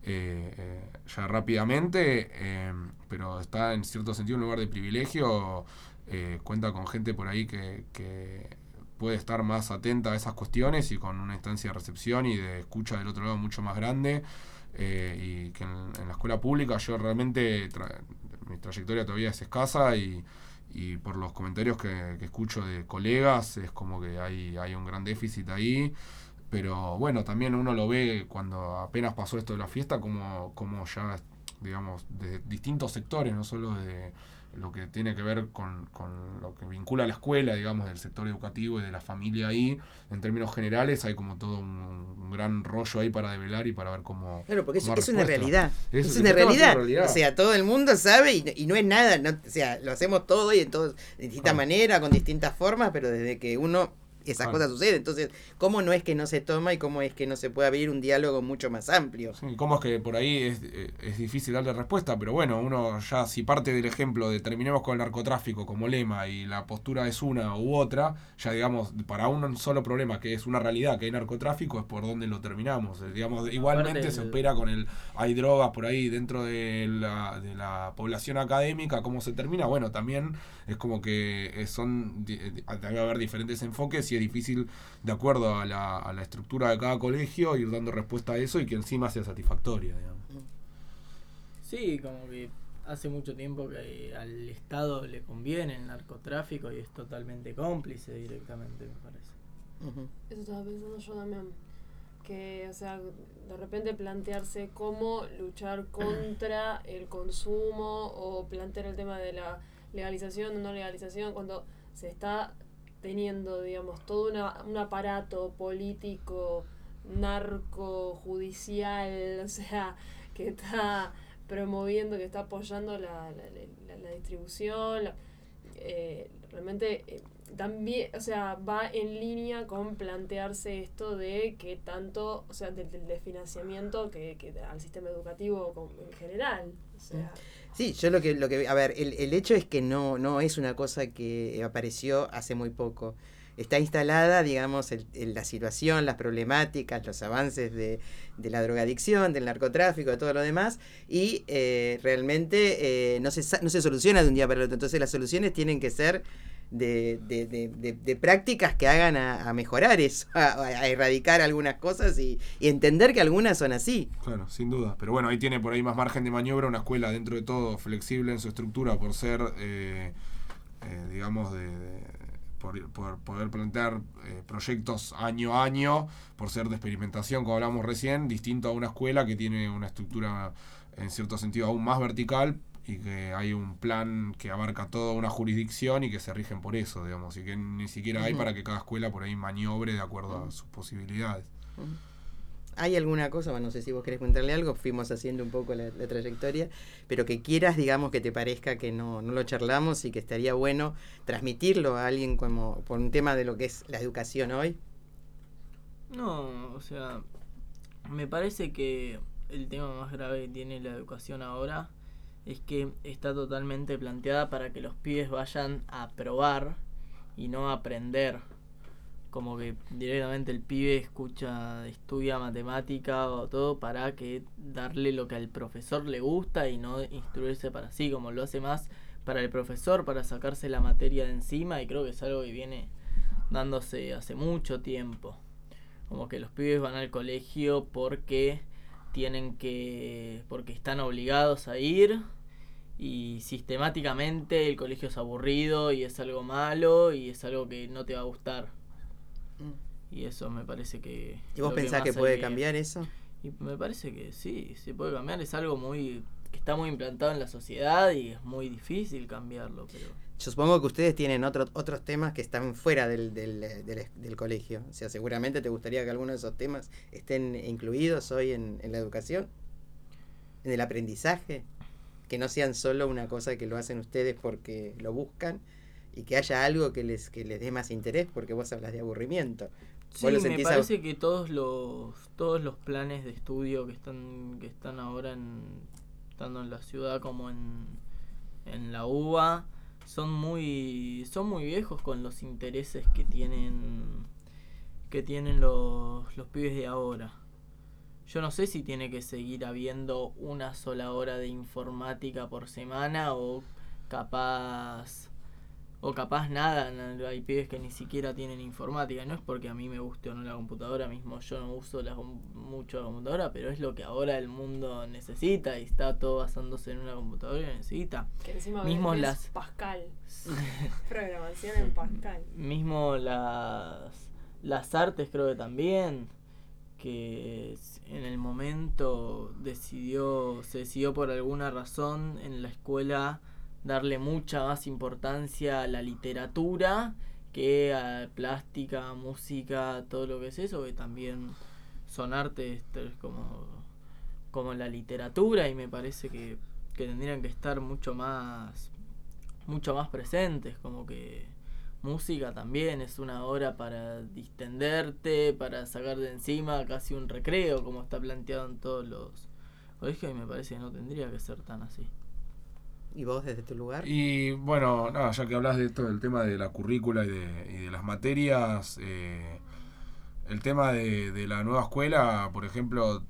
S2: ya rápidamente, pero está en cierto sentido en un lugar de privilegio. Cuenta con gente por ahí que puede estar más atenta a esas cuestiones, y con una instancia de recepción y de escucha del otro lado mucho más grande, y que en la escuela pública yo realmente mi trayectoria todavía es escasa, y por los comentarios que escucho de colegas es como que hay un gran déficit ahí. Pero bueno, también uno lo ve cuando apenas pasó esto de la fiesta, como ya, digamos, de distintos sectores, no solo de lo que tiene que ver con lo que vincula a la escuela, digamos, del sector educativo y de la familia ahí, en términos generales hay como todo un gran rollo ahí para develar y para ver cómo...
S3: Claro, porque es una realidad. Es una realidad. O sea, todo el mundo sabe y no es nada. O sea, lo hacemos todo y de distinta manera, con distintas formas, pero desde que uno esas
S2: Claro.
S3: cosas suceden. Entonces, ¿cómo no es que no se toma y cómo es que no se puede abrir un diálogo mucho más amplio?
S2: Sí, cómo es que por ahí es difícil darle respuesta, pero bueno, uno ya si parte del ejemplo de terminemos con el narcotráfico como lema y la postura es una u otra, ya digamos, para un solo problema que es una realidad que hay narcotráfico es por donde lo terminamos. Digamos, igualmente
S1: Aparte
S2: se
S1: el-
S2: opera con hay drogas por ahí dentro de la población académica, ¿cómo se termina? Bueno, también es como que debe haber diferentes enfoques y es difícil de acuerdo a la estructura de cada colegio ir dando respuesta a eso y que encima sea satisfactoria, digamos.
S1: Sí, como que hace mucho tiempo que al Estado le conviene el narcotráfico y es totalmente cómplice directamente, me parece.
S3: Ujú.
S4: Eso estaba pensando yo también. Que, o sea, de repente plantearse cómo luchar contra el consumo o plantear el tema de la legalización o no legalización cuando se está teniendo, digamos, todo un aparato político, narco, judicial, o sea, que está promoviendo, que está apoyando la distribución, realmente también, o sea, va en línea con plantearse esto de que tanto, o sea, del financiamiento que al sistema educativo en general, o sea.
S3: Sí, yo lo que a ver, el hecho es que no es una cosa que apareció hace muy poco. Está instalada, digamos, la situación, las problemáticas, los avances de la drogadicción, del narcotráfico, de todo lo demás, y realmente no se soluciona de un día para el otro. Entonces las soluciones tienen que ser de prácticas que hagan a mejorar eso, a erradicar algunas cosas y entender que algunas son así.
S2: Claro, sin duda. Pero bueno, ahí tiene por ahí más margen de maniobra una escuela dentro de todo flexible en su estructura por ser, digamos, por poder plantear proyectos año a año, por ser de experimentación, como hablamos recién, distinto a una escuela que tiene una estructura en cierto sentido aún más vertical y que hay un plan que abarca toda una jurisdicción y que se rigen por eso, digamos, y que ni siquiera hay para que cada escuela por ahí maniobre de acuerdo a sus posibilidades.
S3: ¿Hay alguna cosa, bueno, no sé si vos querés contarle algo, fuimos haciendo un poco la trayectoria, pero que quieras, digamos, que te parezca que no lo charlamos y que estaría bueno transmitirlo a alguien como por un tema de lo que es la educación hoy?
S1: No, o sea, me parece que el tema más grave que tiene la educación ahora es que está totalmente planteada para que los pibes vayan a probar y no a aprender. Como que directamente el pibe estudia matemática o todo para que darle lo que al profesor le gusta y no instruirse para sí, como lo hace más para el profesor, para sacarse la materia de encima, y creo que es algo que viene dándose hace mucho tiempo. Como que los pibes van al colegio porque porque están obligados a ir, y sistemáticamente el colegio es aburrido y es algo malo y es algo que no te va a gustar. Y eso me parece que...
S3: ¿Y vos
S1: lo
S3: pensás que
S1: más
S3: puede
S1: hay
S3: cambiar eso?
S1: Y me parece que sí, se puede cambiar. Es algo que está muy implantado en la sociedad y es muy difícil cambiarlo, pero...
S3: Yo supongo que ustedes tienen otros temas que están fuera del colegio. O sea, seguramente te gustaría que algunos de esos temas estén incluidos hoy en la educación, en el aprendizaje, que no sean solo una cosa que lo hacen ustedes porque lo buscan y que haya algo que les dé más interés, porque vos hablas de aburrimiento.
S1: Sí,
S3: ¿Vos lo
S1: me
S3: sentís
S1: parece que todos los planes de estudio que están ahora tanto en la ciudad como en la UBA son muy viejos con los intereses que tienen los pibes de ahora. Yo no sé si tiene que seguir habiendo una sola hora de informática por semana o capaz nada. Hay pibes que ni siquiera tienen informática. No es porque a mí me guste o no la computadora, mismo yo no uso mucho la computadora, pero es lo que ahora el mundo necesita y está todo basándose en una computadora y necesita.
S4: Que encima
S1: Mismo
S4: es Pascal. Programación en Pascal.
S1: Mismo las artes creo que también, que en el momento se decidió por alguna razón en la escuela darle mucha más importancia a la literatura que a plástica, música, todo lo que es eso, que también son artes como la literatura, y me parece que tendrían que estar mucho más presentes, como que música también es una hora para distenderte, para sacar de encima, casi un recreo, como está planteado en todos los colegios, y me parece que no tendría que ser tan así.
S3: ¿Y vos desde tu lugar?
S2: Y bueno, nada, ya que hablas de esto, del tema de la currícula y de las materias, el tema de la nueva escuela, por ejemplo,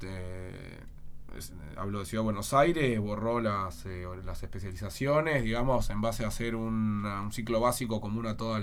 S2: hablo de Ciudad de Buenos Aires, borró las especializaciones, digamos, en base a hacer un ciclo básico común a todas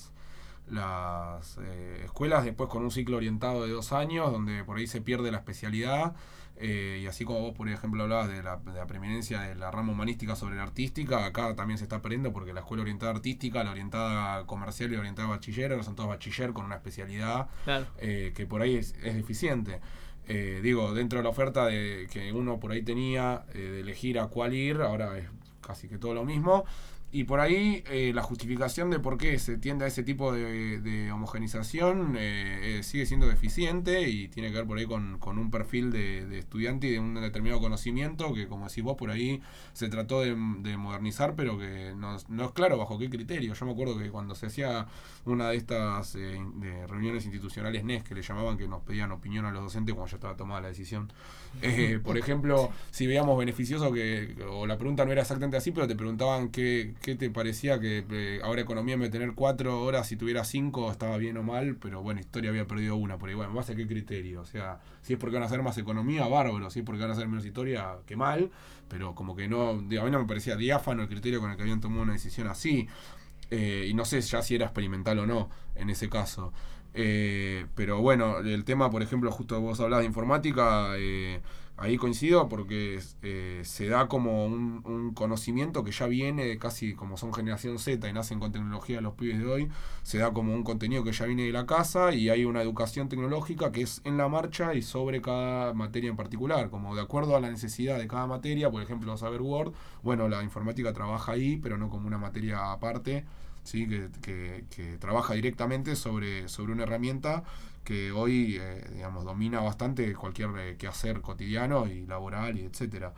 S2: las escuelas, después con un ciclo orientado de 2 años, donde por ahí se pierde la especialidad. Y así como vos, por ejemplo, hablabas de la preeminencia de la rama humanística sobre la artística, acá también se está perdiendo porque la escuela orientada artística, la orientada comercial y la orientada bachiller, ahora son todos bachiller con una especialidad,
S1: Claro.
S2: que por ahí es deficiente. Digo, dentro de la oferta que uno por ahí tenía de elegir a cuál ir, ahora es casi que todo lo mismo. Y por ahí la justificación de por qué se tiende a ese tipo de homogenización sigue siendo deficiente y tiene que ver por ahí con un perfil de estudiante y de un determinado conocimiento que, como decís vos, por ahí se trató de modernizar, pero que no es claro bajo qué criterio. Yo me acuerdo que cuando se hacía una de estas de reuniones institucionales NES, que le llamaban, que nos pedían opinión a los docentes cuando ya estaba tomada la decisión, por ejemplo, si veíamos beneficioso o la pregunta no era exactamente así, pero te preguntaban qué te parecía que ahora economía en vez de tener 4 horas, si tuviera 5 estaba bien o mal, pero bueno, historia había perdido una, por ahí, bueno, ¿en base a qué criterio? O sea, si es porque van a hacer más economía, bárbaro, si es porque van a hacer menos historia, qué mal, pero como que no, digo, a mí no me parecía diáfano el criterio con el que habían tomado una decisión así, y no sé ya si era experimental o no en ese caso. Pero bueno, el tema, por ejemplo, justo vos hablabas de informática, ahí coincido porque se da como un conocimiento que ya viene casi como son generación Z y nacen con tecnología los pibes de hoy, se da como un contenido que ya viene de la casa y hay una educación tecnológica que es en la marcha y sobre cada materia en particular, como de acuerdo a la necesidad de cada materia. Por ejemplo, saber Word, bueno, la informática trabaja ahí, pero no como una materia aparte, ¿sí? Que trabaja directamente sobre una herramienta que hoy digamos domina bastante cualquier quehacer cotidiano y laboral y etcétera.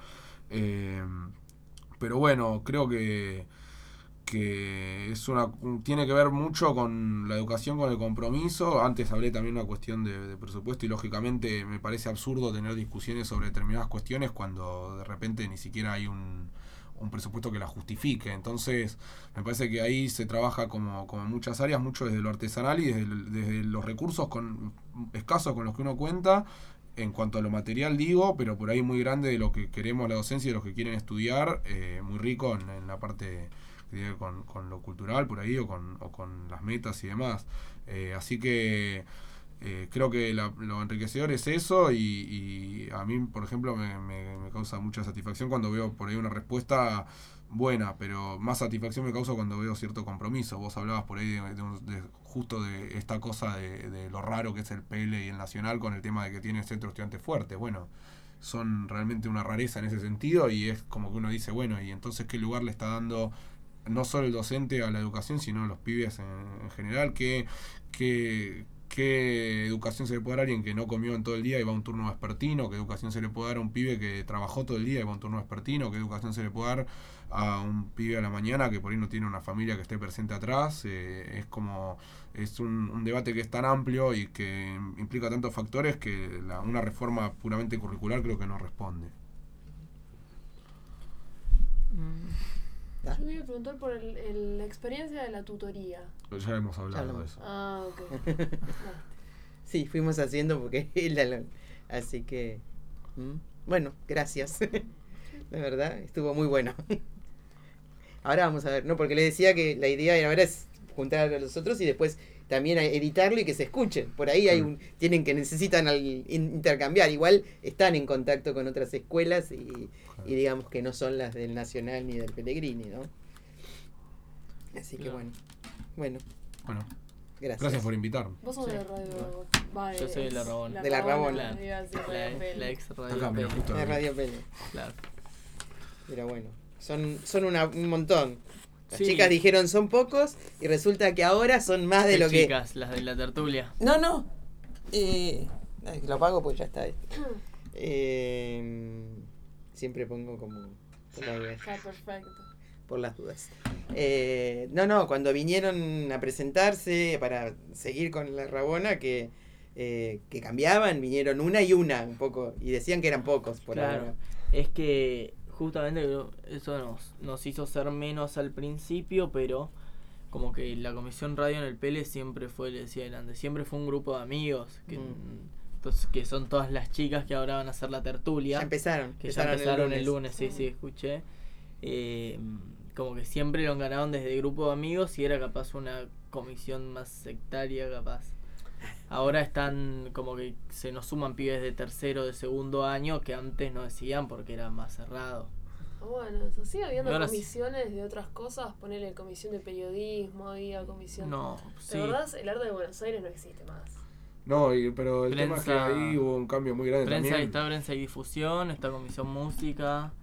S2: Pero bueno, creo que tiene que ver mucho con la educación, con el compromiso. Antes hablé también de una cuestión de presupuesto y lógicamente me parece absurdo tener discusiones sobre determinadas cuestiones cuando de repente ni siquiera hay un presupuesto que la justifique. Entonces me parece que ahí se trabaja como en muchas áreas, mucho desde lo artesanal y desde los recursos escasos con los que uno cuenta en cuanto a lo material, digo, pero por ahí muy grande de lo que queremos la docencia y de los que quieren estudiar, muy rico en la parte que tiene con lo cultural por ahí o con las metas y demás. Así que creo que lo enriquecedor es eso y a mí, por ejemplo, me causa mucha satisfacción cuando veo por ahí una respuesta buena, pero más satisfacción me causa cuando veo cierto compromiso. Vos hablabas por ahí justo de esta cosa de lo raro que es el PL y el Nacional con el tema de que tiene centro estudiante fuerte. Bueno, son realmente una rareza en ese sentido y es como que uno dice, bueno, y entonces qué lugar le está dando no solo el docente a la educación, sino a los pibes en general, ¿Qué educación se le puede dar a alguien que no comió en todo el día y va a un turno vespertino? ¿Qué educación se le puede dar a un pibe que trabajó todo el día y va a un turno vespertino? ¿Qué educación se le puede dar a un pibe a la mañana que por ahí no tiene una familia que esté presente atrás? Es un debate que es tan amplio y que implica tantos factores que una reforma puramente curricular creo que no responde.
S4: Yo me iba a preguntar por la experiencia de la tutoría.
S2: Ya hemos hablado de eso.
S4: Ah, ok.
S3: Sí, fuimos haciendo porque así que bueno, gracias. La verdad, estuvo muy bueno. Ahora vamos a ver, no, porque le decía que la idea ahora es juntar a los otros y después también editarlo y que se escuchen. Por ahí necesitan intercambiar. Igual están en contacto con otras escuelas y digamos que no son las del Nacional ni del Pellegrini, ¿no? Así que bueno.
S2: Gracias por invitarme.
S4: Vos sos de Radio...
S1: Yo soy de la Rabona.
S3: De la Rabona.
S1: La ex Radio
S2: Acá, mira,
S1: Pele.
S2: justo
S3: De Radio Pele.
S1: Claro.
S3: Pero bueno, son un montón. Las
S1: Sí.
S3: chicas dijeron son pocos y resulta que ahora son más de
S1: ¿Qué
S3: lo que...
S1: chicas? Las de la tertulia.
S3: No. Lo apago pues ya está. Siempre pongo como...
S4: Está perfecto.
S3: por las dudas. No, cuando vinieron a presentarse para seguir con la Rabona, que cambiaban, vinieron una y una un poco, y decían que eran pocos por
S1: Claro,
S3: ahora.
S1: es que justamente eso nos hizo ser menos al principio, pero como que la comisión radio en el Pele siempre fue, le decía adelante, siempre fue un grupo de amigos, que son todas las chicas que ahora van a hacer la tertulia.
S3: Ya empezaron.
S1: Que ya empezaron el lunes, sí, escuché. Como que siempre lo ganaron desde grupo de amigos y era capaz una comisión más sectaria, capaz. Ahora están como que se nos suman pibes de tercero, de segundo año que antes no decían porque era más cerrado.
S4: Bueno, eso sigue habiendo
S1: Ahora
S4: comisiones de otras cosas, ponerle comisión de periodismo, había comisión.
S1: No,
S4: ¿De verdad el arte de Buenos Aires no existe más?
S2: No, pero el tema es que
S1: Prensa-
S2: ahí hubo un cambio muy grande
S1: Prensa,
S2: también.
S1: está prensa y difusión, está comisión música,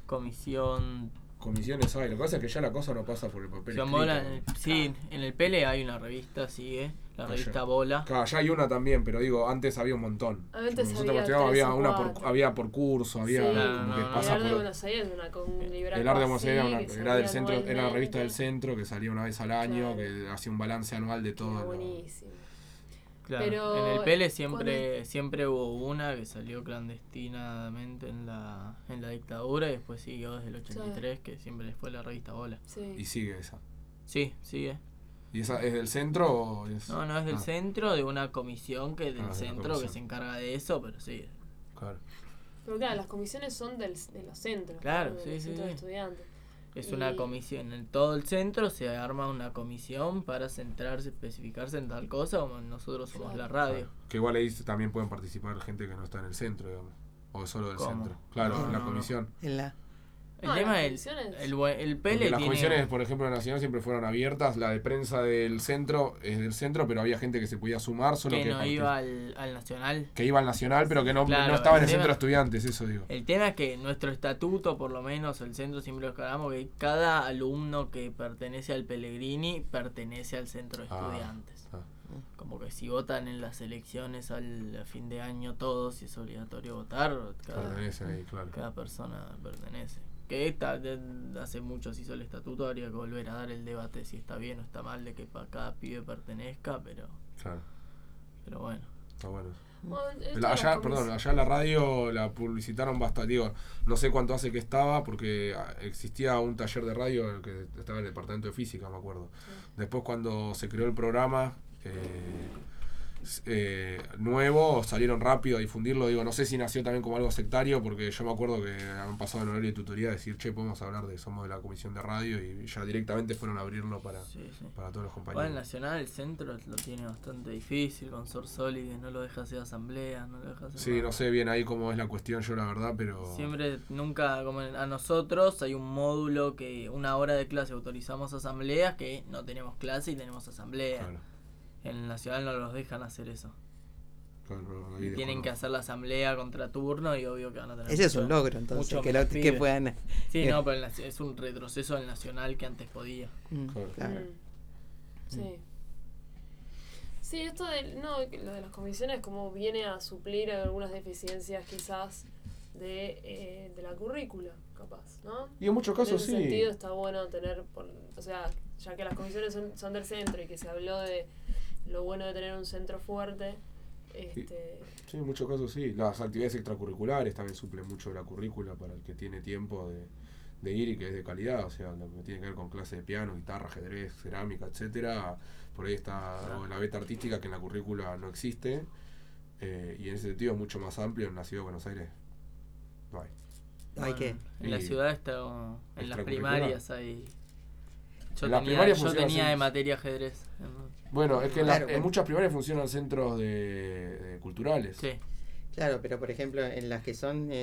S1: comisión
S2: Comisiones hay, lo que pasa es que ya la cosa no pasa por el papel
S1: comisión
S2: escrito.
S1: bola. Sí, en el Pele hay una revista, sigue, la revista Bola.
S2: Claro, ya hay una también, pero digo, antes había un montón.
S4: Antes
S2: Nosotros
S4: había
S2: estudiábamos,
S4: tres
S2: había
S4: o
S2: una
S4: cuatro.
S2: había por curso, había
S4: Sí,
S2: como que
S1: no,
S2: pasa
S4: el arte de
S2: por
S4: Buenos Aires un libraco
S2: el arte de Buenos
S4: así,
S2: Aires
S4: que
S2: era del
S4: salía
S2: centro, era la revista del
S4: anualmente.
S2: centro que salía una vez al año,
S4: Claro.
S2: que hacía un balance anual de
S4: Era
S2: todo.
S4: buenísimo.
S1: Claro,
S4: Pero
S1: en el Pele siempre hubo una que salió clandestinamente en la dictadura y después siguió desde el 83, que siempre fue la revista Bola.
S4: Sí.
S2: Y sigue esa.
S1: Sí, sigue.
S2: ¿Y esa es del centro o es...?
S1: No es del centro, de una comisión que del
S2: Ah, de la
S1: centro que
S2: comisión.
S1: se encarga de eso, pero sí.
S2: Claro.
S4: Pero claro, las comisiones son de los centros.
S1: Claro,
S4: ¿no? De
S1: sí,
S4: los
S1: sí,
S4: centros de
S1: sí.
S4: estudiantes.
S1: Es
S4: Y-
S1: una comisión, en todo el centro se arma una comisión para centrarse, especificarse en tal cosa, como nosotros somos
S4: Claro.
S1: la radio.
S2: Claro. Que igual ahí también pueden participar gente que no está en el centro, digamos. O es solo del
S1: ¿Cómo?
S2: centro. Claro,
S1: No,
S2: en la
S1: no,
S2: comisión.
S3: En la...
S1: El
S4: No,
S1: tema
S4: las
S1: es
S4: comisiones-
S1: el
S2: Porque
S1: Pele
S2: las
S1: tiene...
S2: comisiones, por ejemplo, de Nacional siempre fueron abiertas. La de prensa del centro es del centro, pero había gente que se podía sumar, solo
S1: que
S2: que
S1: no iba al Nacional.
S2: que iba al Nacional, pero que no,
S1: Claro,
S2: no estaba en
S1: el
S2: el centro de
S1: tema-
S2: estudiantes, eso digo.
S1: El tema es que nuestro estatuto, por lo menos el centro siempre lo aclaramos, que cada alumno que pertenece al Pellegrini pertenece al centro de estudiantes. Como que si votan en las elecciones a fin de año todos y es obligatorio votar,
S2: Pertenece ahí, claro.
S1: cada persona pertenece. Que hace mucho se hizo el estatuto, habría que volver a dar el debate si está bien o está mal de que cada pibe pertenezca, pero
S2: Claro,
S1: bueno.
S2: está bueno.
S4: Bueno, esto de
S2: Allá,
S4: las
S2: perdón,
S4: comis-
S2: allá la radio la publicitaron bastante, digo, no sé cuánto hace que estaba, porque existía un taller de radio que estaba en el departamento de física, me acuerdo. Después cuando se creó el programa nuevo, salieron rápido a difundirlo, digo, no sé si nació también como algo sectario, porque yo me acuerdo que han pasado en horario de tutoría a decir, che, podemos hablar de somos de la comisión de radio, y ya directamente fueron a abrirlo para
S1: Sí.
S2: todos los
S1: Bueno,
S2: compañeros.
S1: el Nacional, el centro lo tiene bastante difícil con Sorsoli, que no lo deja hacer asamblea, no lo deja hacer
S2: Sí,
S1: nada.
S2: no sé bien ahí cómo es la cuestión yo la verdad, pero...
S1: Siempre, nunca, como a nosotros hay un módulo que una hora de clase autorizamos asambleas, que no tenemos clase y tenemos asamblea.
S2: Claro,
S1: En el Nacional no los dejan hacer eso.
S2: claro, ahí
S1: Tienen
S2: después
S1: que
S2: no.
S1: hacer la asamblea contra turno y obvio que van a tener
S3: Ese es un
S1: mucho-
S3: logro, entonces,
S1: mucho
S3: que,
S1: menos
S3: que
S1: pibes.
S3: puedan...
S1: Sí, no, pero es un retroceso del Nacional que antes podía.
S2: Claro.
S3: Claro.
S4: Sí. Sí, esto lo de las comisiones como viene a suplir algunas deficiencias quizás de la currícula, capaz, ¿no?
S2: Y en muchos casos
S4: En ese
S2: sí.
S4: sentido está bueno tener, o sea, ya que las comisiones son del centro y que se habló de lo bueno de tener un centro fuerte,
S2: Sí, en muchos casos sí. Las actividades extracurriculares también suplen mucho la currícula para el que tiene tiempo de ir y que es de calidad. O sea, lo que tiene que ver con clases de piano, guitarra, ajedrez, cerámica, etcétera. Por ahí está algo de la beta artística que en la currícula no existe. Y en ese sentido es mucho más amplio. En la ciudad de Buenos Aires no hay.
S3: Hay que...
S1: En la
S2: Y
S1: ciudad está, en las
S2: extracurricular.
S1: primarias hay...
S2: En las primarias
S1: yo
S2: funciona
S1: tenía
S2: así.
S1: de materia ajedrez.
S2: Bueno, es que
S3: Claro,
S2: en muchas primarias funcionan centros de culturales.
S1: Sí.
S3: Claro, pero por ejemplo, en las que son, ¿cómo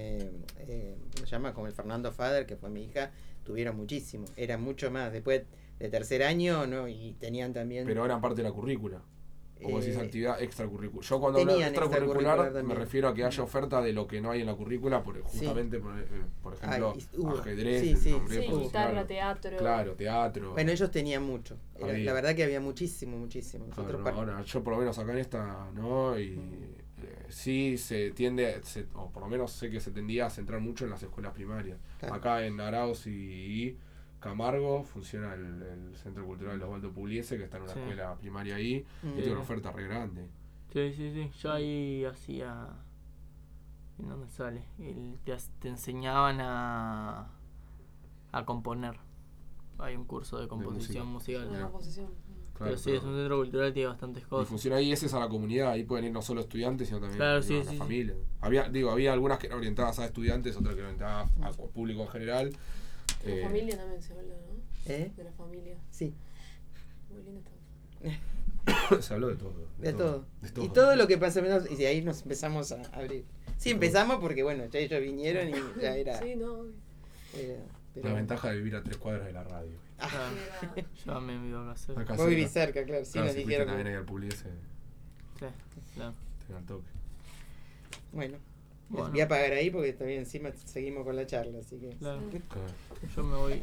S3: se llama? Como el Fernando Fader, que fue mi hija, tuvieron muchísimo. Era mucho más. Después de tercer año, ¿no? Y tenían también...
S2: Pero eran parte de la currícula. O vos decís
S3: eh,
S2: actividad extracurricular. Yo cuando hablo de
S3: tenían extracurricular
S2: extracurricular me
S3: también.
S2: refiero a que haya oferta de lo que no hay en la currícula, justamente por ejemplo,
S3: hubo.
S2: ajedrez,
S3: Sí, sí,
S2: nombré
S4: Sí,
S2: por
S4: guitarra,
S2: claro.
S4: teatro.
S2: Claro, teatro.
S3: Bueno, ellos tenían mucho.
S2: Había.
S3: La verdad que había muchísimo, muchísimo. Nosotros
S2: Claro, ahora yo por lo menos acá en esta, ¿no? Y sí se tiende, o por lo menos sé que se tendía a centrar mucho en las escuelas primarias.
S3: Claro.
S2: Acá en Arauz y Camargo funciona el Centro Cultural Osvaldo Pugliese, que está en una
S1: Sí.
S2: escuela primaria ahí, y
S1: Sí.
S2: tiene una oferta re grande.
S1: Sí. Yo ahí hacía. No me sale. Te enseñaban a componer. Hay un curso de composición musical.
S4: Una composición.
S2: Claro,
S1: Pero sí, es un centro cultural, tiene bastantes
S2: y
S1: cosas.
S2: funciona ahí, ese es a la comunidad, ahí pueden ir no solo estudiantes, sino también
S1: Claro,
S2: a
S1: sí,
S2: la
S1: sí.
S2: familia. Había algunas que eran orientadas a estudiantes, otras que eran orientadas al público en general.
S4: De la familia también se habla, ¿no?
S3: ¿Eh?
S4: De la familia.
S3: Sí,
S4: Muy lindo esto.
S2: Se habló de todo.
S3: de todo.
S2: De todo.
S3: Y todo lo que pasa menos, y de ahí nos empezamos a abrir. Sí, empezamos porque, bueno, ya ellos vinieron y ya era...
S4: Sí, no, obvio.
S3: pero-
S2: La ventaja de vivir a 3 cuadras de la radio.
S1: Claro.
S4: Era-
S1: Yo me vivo acá cerca.
S2: Acá
S3: Vos vivís cerca, claro, sí,
S2: Claro,
S3: nos
S2: si fuiste
S3: dijeron.
S2: también ahí al Pugliese,
S1: Sí, claro.
S2: te da el toque.
S3: Bueno,
S1: Bueno.
S3: voy a pagar ahí porque también encima seguimos con la charla, así que...
S1: Claro.
S2: Claro.
S1: Yo me voy.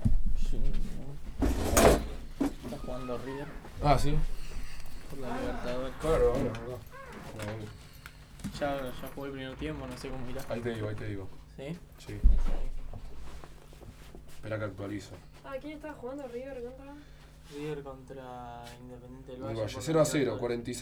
S1: Está jugando River
S2: Ah, sí.
S1: por la Libertadores.
S2: Claro, ahora, verdad.
S1: Ya jugué el primer tiempo, no sé cómo irá.
S2: Ahí te digo.
S1: ¿Sí?
S2: Sí. Espera que actualizo.
S4: Ah, ¿quién estaba jugando River contra?
S1: River contra Independiente del
S2: Del
S1: Valle.
S2: Valle,
S1: por
S2: 0-0,
S1: la Libertadores.